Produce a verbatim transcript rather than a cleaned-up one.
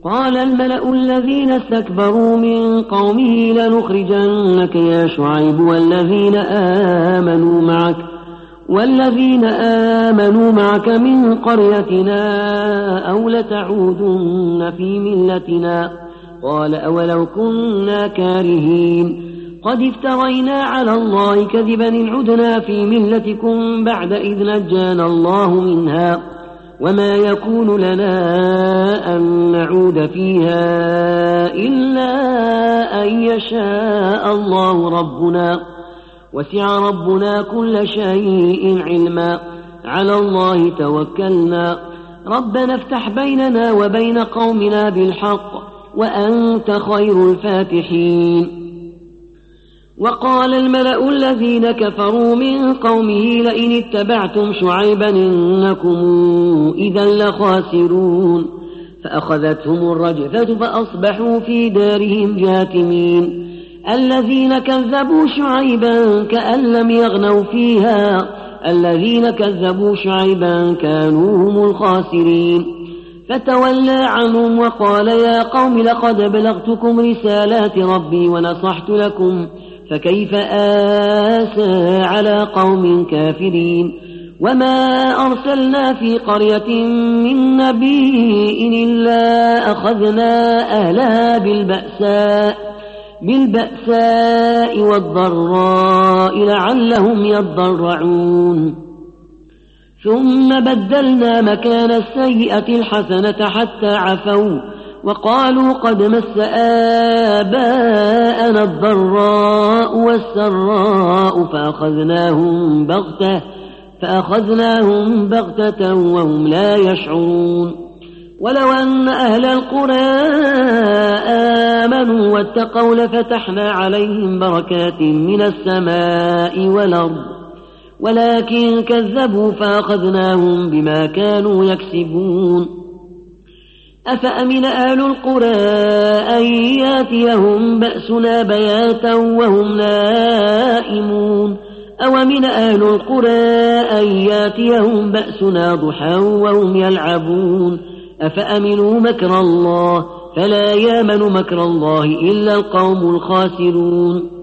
قال الملأ الذين استكبروا من قومه لنخرجنك يا شعيب والذين آمنوا معك والذين آمنوا معك من قريتنا أو لتعودن في ملتنا. قال أولو كنا كارهين قد افترينا على الله كذبا إن عدنا في ملتكم بعد إذ نجانا الله منها وما يكون لنا أن نعود فيها إلا أن يشاء الله ربنا وسع ربنا كل شيء علما على الله توكلنا ربنا افتح بيننا وبين قومنا بالحق وأنت خير الفاتحين. وقال الملأ الذين كفروا من قومه لئن اتبعتم شعيبا إنكم إذا لخاسرون فأخذتهم الرجفة فأصبحوا في دارهم جاثمين. الذين كذبوا شعيبا كأن لم يغنوا فيها الذين كذبوا شعيبا كانوا هم الخاسرين. فتولى عنهم وقال يا قوم لقد بلغتكم رسالات ربي ونصحت لكم فكيف آسى على قوم كافرين. وما أرسلنا في قرية من نبي إلا أخذنا أهلها بالبأساء بالبأساء والضراء لعلهم يضرعون ثم بدلنا مكان السيئة الحسنة حتى عفوا وقالوا قد مس آباءنا الضراء والسراء فأخذناهم بغتة فأخذناهم بغتة وهم لا يشعرون. ولو أن أهل القرى آمنوا واتقوا لفتحنا عليهم بركات من السماء والأرض ولكن كذبوا فأخذناهم بما كانوا يكسبون. أفأمن أهل القرى أن ياتيهم بأسنا بياتا وهم نائمون أومن أهل القرى أن ياتيهم بأسنا ضحى وهم يلعبون أفأمنوا مكر الله فلا يامن مكر الله إلا القوم الخاسرون.